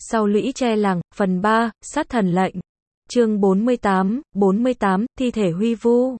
Sau lũy tre làng, phần 3, sát thần lệnh. Chương 48, thi thể Huy Vu.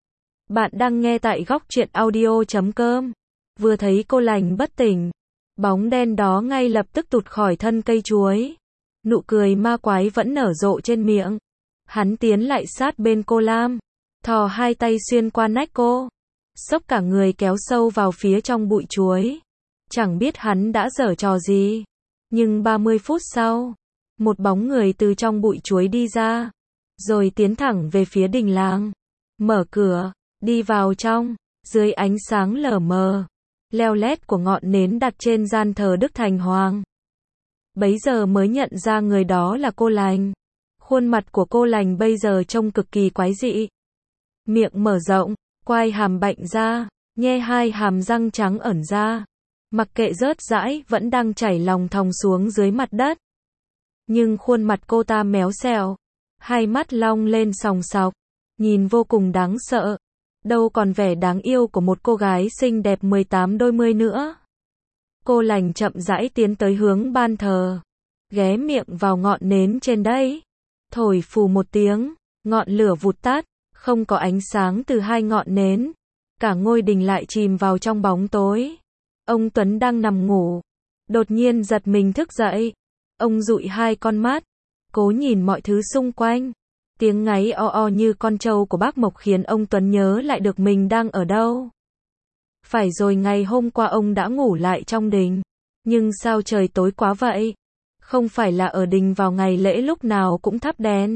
Bạn đang nghe tại góc truyện audio.com. Vừa thấy cô lành bất tỉnh, bóng đen đó ngay lập tức tụt khỏi thân cây chuối. Nụ cười ma quái vẫn nở rộ trên miệng. Hắn tiến lại sát bên cô Lam, thò hai tay xuyên qua nách cô, xốc cả người kéo sâu vào phía trong bụi chuối. Chẳng biết hắn đã giở trò gì, nhưng 30 phút sau, một bóng người từ trong bụi chuối đi ra, rồi tiến thẳng về phía đình làng. Mở cửa, đi vào trong, dưới ánh sáng lờ mờ, leo lét của ngọn nến đặt trên gian thờ Đức Thành Hoàng. Bấy giờ mới nhận ra người đó là cô lành. Khuôn mặt của cô lành bây giờ trông cực kỳ quái dị. Miệng mở rộng, quai hàm bạnh ra, nhe hai hàm răng trắng ẩn ra. Mặc kệ rớt rãi vẫn đang chảy lòng thòng xuống dưới mặt đất. Nhưng khuôn mặt cô ta méo xẹo, hai mắt long lên sòng sọc, nhìn vô cùng đáng sợ. Đâu còn vẻ đáng yêu của một cô gái xinh đẹp 18 đôi mươi nữa. Cô lành chậm rãi tiến tới hướng ban thờ, ghé miệng vào ngọn nến trên đấy, thổi phù một tiếng, ngọn lửa vụt tắt, không có ánh sáng từ hai ngọn nến. Cả ngôi đình lại chìm vào trong bóng tối. Ông Tuấn đang nằm ngủ, đột nhiên giật mình thức dậy. Ông dụi hai con mắt, cố nhìn mọi thứ xung quanh. Tiếng ngáy o o như con trâu của bác Mộc khiến ông Tuấn nhớ lại được mình đang ở đâu. Phải rồi, ngày hôm qua ông đã ngủ lại trong đình. Nhưng sao trời tối quá vậy? Không phải là ở đình vào ngày lễ lúc nào cũng thắp đèn,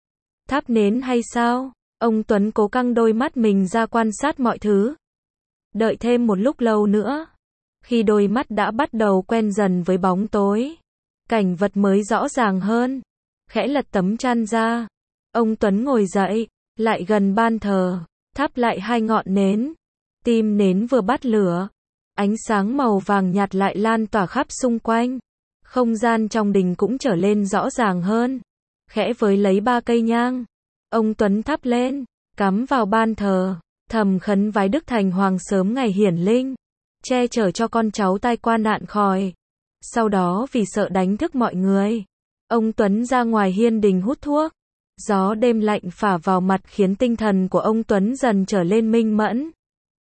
thắp nến hay sao? Ông Tuấn cố căng đôi mắt mình ra quan sát mọi thứ. Đợi thêm một lúc lâu nữa, khi đôi mắt đã bắt đầu quen dần với bóng tối, cảnh vật mới rõ ràng hơn. Khẽ lật tấm chăn ra, ông Tuấn ngồi dậy, lại gần ban thờ, thắp lại hai ngọn nến. Tim nến vừa bắt lửa, ánh sáng màu vàng nhạt lại lan tỏa khắp xung quanh. Không gian trong đình cũng trở lên rõ ràng hơn. Khẽ với lấy 3 cây nhang, ông Tuấn thắp lên, cắm vào ban thờ, thầm khấn vái Đức Thành Hoàng sớm ngày hiển linh, che chở cho con cháu tai qua nạn khỏi. Sau đó vì sợ đánh thức mọi người, ông Tuấn ra ngoài hiên đình hút thuốc. Gió đêm lạnh phả vào mặt khiến tinh thần của ông Tuấn dần trở lên minh mẫn.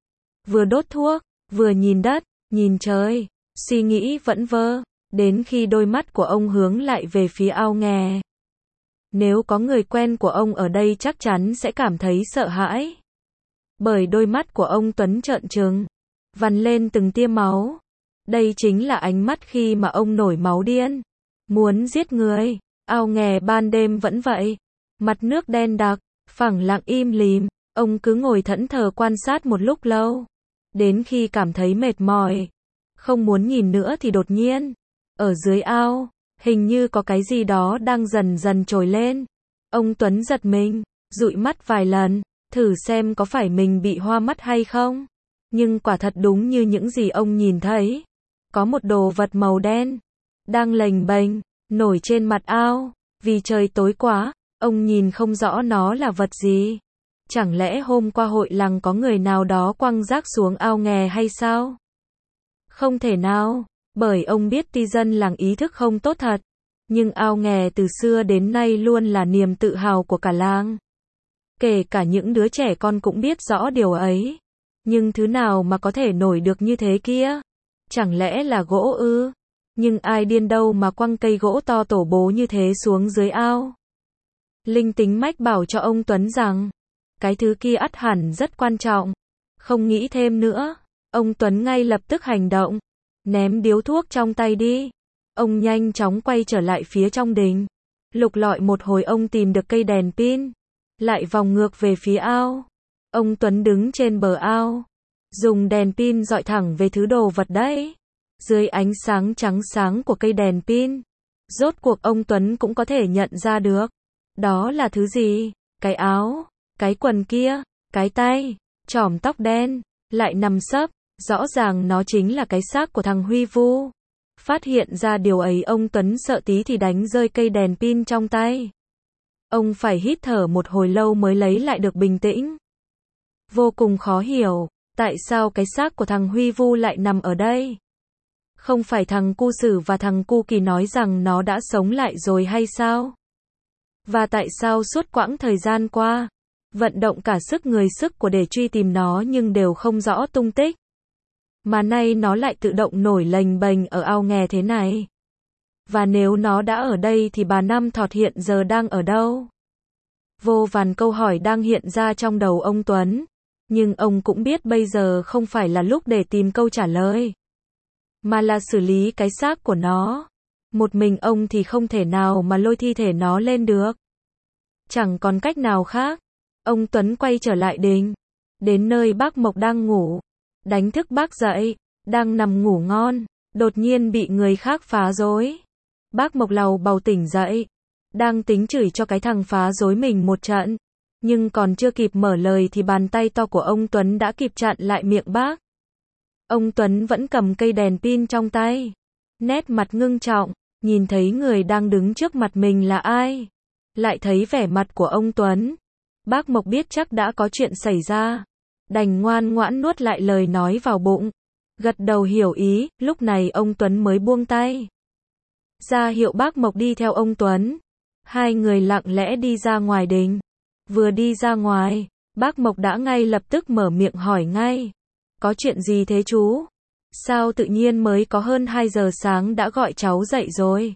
Vừa đốt thuốc, vừa nhìn đất, nhìn trời, suy nghĩ vẩn vơ, đến khi đôi mắt của ông hướng lại về phía ao nghè. Nếu có người quen của ông ở đây chắc chắn sẽ cảm thấy sợ hãi. Bởi đôi mắt của ông Tuấn trợn trừng, vằn lên từng tia máu. Đây chính là ánh mắt khi mà ông nổi máu điên, muốn giết người. Ao nghè ban đêm vẫn vậy, mặt nước đen đặc, phẳng lặng im lìm. Ông cứ ngồi thẫn thờ quan sát một lúc lâu, đến khi cảm thấy mệt mỏi, không muốn nhìn nữa thì đột nhiên, ở dưới ao, hình như có cái gì đó đang dần dần trồi lên. Ông Tuấn giật mình, dụi mắt vài lần, thử xem có phải mình bị hoa mắt hay không. Nhưng quả thật đúng như những gì ông nhìn thấy. Có một đồ vật màu đen, đang lềnh bềnh, nổi trên mặt ao. Vì trời tối quá, ông nhìn không rõ nó là vật gì. Chẳng lẽ hôm qua hội làng có người nào đó quăng rác xuống ao nghè hay sao? Không thể nào, bởi ông biết ti dân làng ý thức không tốt thật. Nhưng ao nghè từ xưa đến nay luôn là niềm tự hào của cả làng. Kể cả những đứa trẻ con cũng biết rõ điều ấy. Nhưng thứ nào mà có thể nổi được như thế kia? Chẳng lẽ là gỗ ư? Nhưng ai điên đâu mà quăng cây gỗ to tổ bố như thế xuống dưới ao? Linh tính mách bảo cho ông Tuấn rằng, cái thứ kia ắt hẳn rất quan trọng. Không nghĩ thêm nữa, ông Tuấn ngay lập tức hành động. Ném điếu thuốc trong tay đi. Ông nhanh chóng quay trở lại phía trong đình. Lục lọi một hồi ông tìm được cây đèn pin. Lại vòng ngược về phía ao. Ông Tuấn đứng trên bờ ao, dùng đèn pin dọi thẳng về thứ đồ vật đấy. Dưới ánh sáng trắng sáng của cây đèn pin, rốt cuộc ông Tuấn cũng có thể nhận ra được. Đó là thứ gì? Cái áo, cái quần kia, cái tay, chỏm tóc đen, lại nằm sấp. Rõ ràng nó chính là cái xác của thằng Huy Vu. Phát hiện ra điều ấy ông Tuấn sợ tí thì đánh rơi cây đèn pin trong tay. Ông phải hít thở một hồi lâu mới lấy lại được bình tĩnh. Vô cùng khó hiểu, tại sao cái xác của thằng Huy Vu lại nằm ở đây? Không phải thằng Cu Sử và thằng Cu Kỳ nói rằng nó đã sống lại rồi hay sao? Và tại sao suốt quãng thời gian qua, vận động cả sức người sức của để truy tìm nó nhưng đều không rõ tung tích? Mà nay nó lại tự động nổi lềnh bềnh ở ao nghè thế này. Và nếu nó đã ở đây thì bà Năm Thọt hiện giờ đang ở đâu? Vô vàn câu hỏi đang hiện ra trong đầu ông Tuấn. Nhưng ông cũng biết bây giờ không phải là lúc để tìm câu trả lời, mà là xử lý cái xác của nó. Một mình ông thì không thể nào mà lôi thi thể nó lên được. Chẳng còn cách nào khác. Ông Tuấn quay trở lại đình. Đến nơi bác Mộc đang ngủ. Đánh thức bác dậy. Đang nằm ngủ ngon. Đột nhiên bị người khác phá rối. Bác Mộc làu bầu tỉnh dậy. Đang tính chửi cho cái thằng phá rối mình một trận. Nhưng còn chưa kịp mở lời thì bàn tay to của ông Tuấn đã kịp chặn lại miệng bác. Ông Tuấn vẫn cầm cây đèn pin trong tay. Nét mặt ngưng trọng. Nhìn thấy người đang đứng trước mặt mình là ai. Lại thấy vẻ mặt của ông Tuấn. Bác Mộc biết chắc đã có chuyện xảy ra. Đành ngoan ngoãn nuốt lại lời nói vào bụng. Gật đầu hiểu ý, lúc này ông Tuấn mới buông tay. Ra hiệu bác Mộc đi theo ông Tuấn. Hai người lặng lẽ đi ra ngoài đình. Vừa đi ra ngoài, bác Mộc đã ngay lập tức mở miệng hỏi ngay. Có chuyện gì thế chú? Sao tự nhiên mới có hơn 2 giờ sáng đã gọi cháu dậy rồi?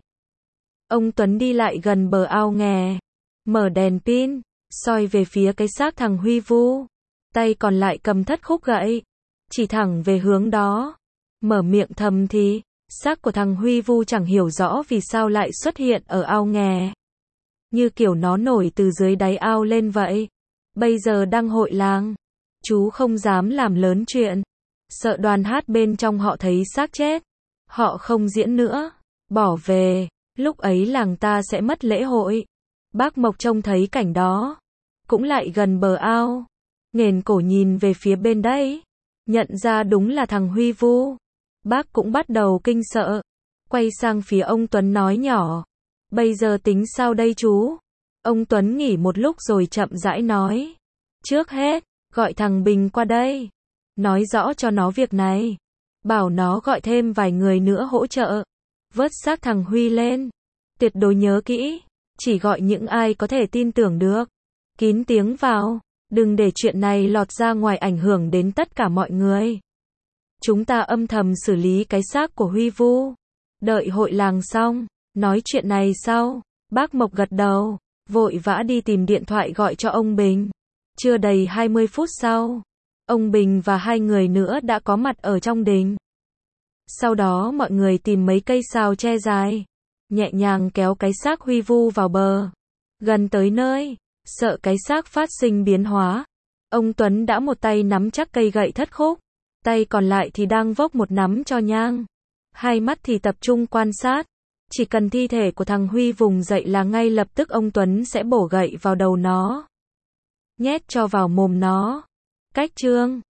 Ông Tuấn đi lại gần bờ ao nghè. Mở đèn pin, soi về phía cái xác thằng Huy Vu. Tay còn lại cầm thất khúc gậy. Chỉ thẳng về hướng đó. Mở miệng thầm thì, xác của thằng Huy Vu chẳng hiểu rõ vì sao lại xuất hiện ở ao nghè. Như kiểu nó nổi từ dưới đáy ao lên vậy. Bây giờ đang hội làng. Chú không dám làm lớn chuyện. Sợ đoàn hát bên trong họ thấy xác chết. Họ không diễn nữa. Bỏ về. Lúc ấy làng ta sẽ mất lễ hội. Bác Mộc trông thấy cảnh đó. Cũng lại gần bờ ao. Nghển cổ nhìn về phía bên đấy. Nhận ra đúng là thằng Huy Vu. Bác cũng bắt đầu kinh sợ. Quay sang phía ông Tuấn nói nhỏ. Bây giờ tính sao đây chú? Ông Tuấn nghỉ một lúc rồi chậm rãi nói. Trước hết, gọi thằng Bình qua đây. Nói rõ cho nó việc này. Bảo nó gọi thêm vài người nữa hỗ trợ. Vớt xác thằng Huy lên. Tuyệt đối nhớ kỹ. Chỉ gọi những ai có thể tin tưởng được. Kín tiếng vào. Đừng để chuyện này lọt ra ngoài ảnh hưởng đến tất cả mọi người. Chúng ta âm thầm xử lý cái xác của Huy Vu. Đợi hội làng xong. Nói chuyện này sau. Bác Mộc gật đầu. Vội vã đi tìm điện thoại gọi cho ông Bình. Chưa đầy 20 phút sau. Ông Bình và hai người nữa đã có mặt ở trong đình. Sau đó mọi người tìm mấy cây sào tre dài. Nhẹ nhàng kéo cái xác Huy Vu vào bờ. Gần tới nơi. Sợ cái xác phát sinh biến hóa. Ông Tuấn đã một tay nắm chắc cây gậy thất khúc. Tay còn lại thì đang vốc một nắm cho nhang. Hai mắt thì tập trung quan sát. Chỉ cần thi thể của thằng Huy vùng dậy là ngay lập tức ông Tuấn sẽ bổ gậy vào đầu nó. Nhét cho vào mồm nó. Cách chương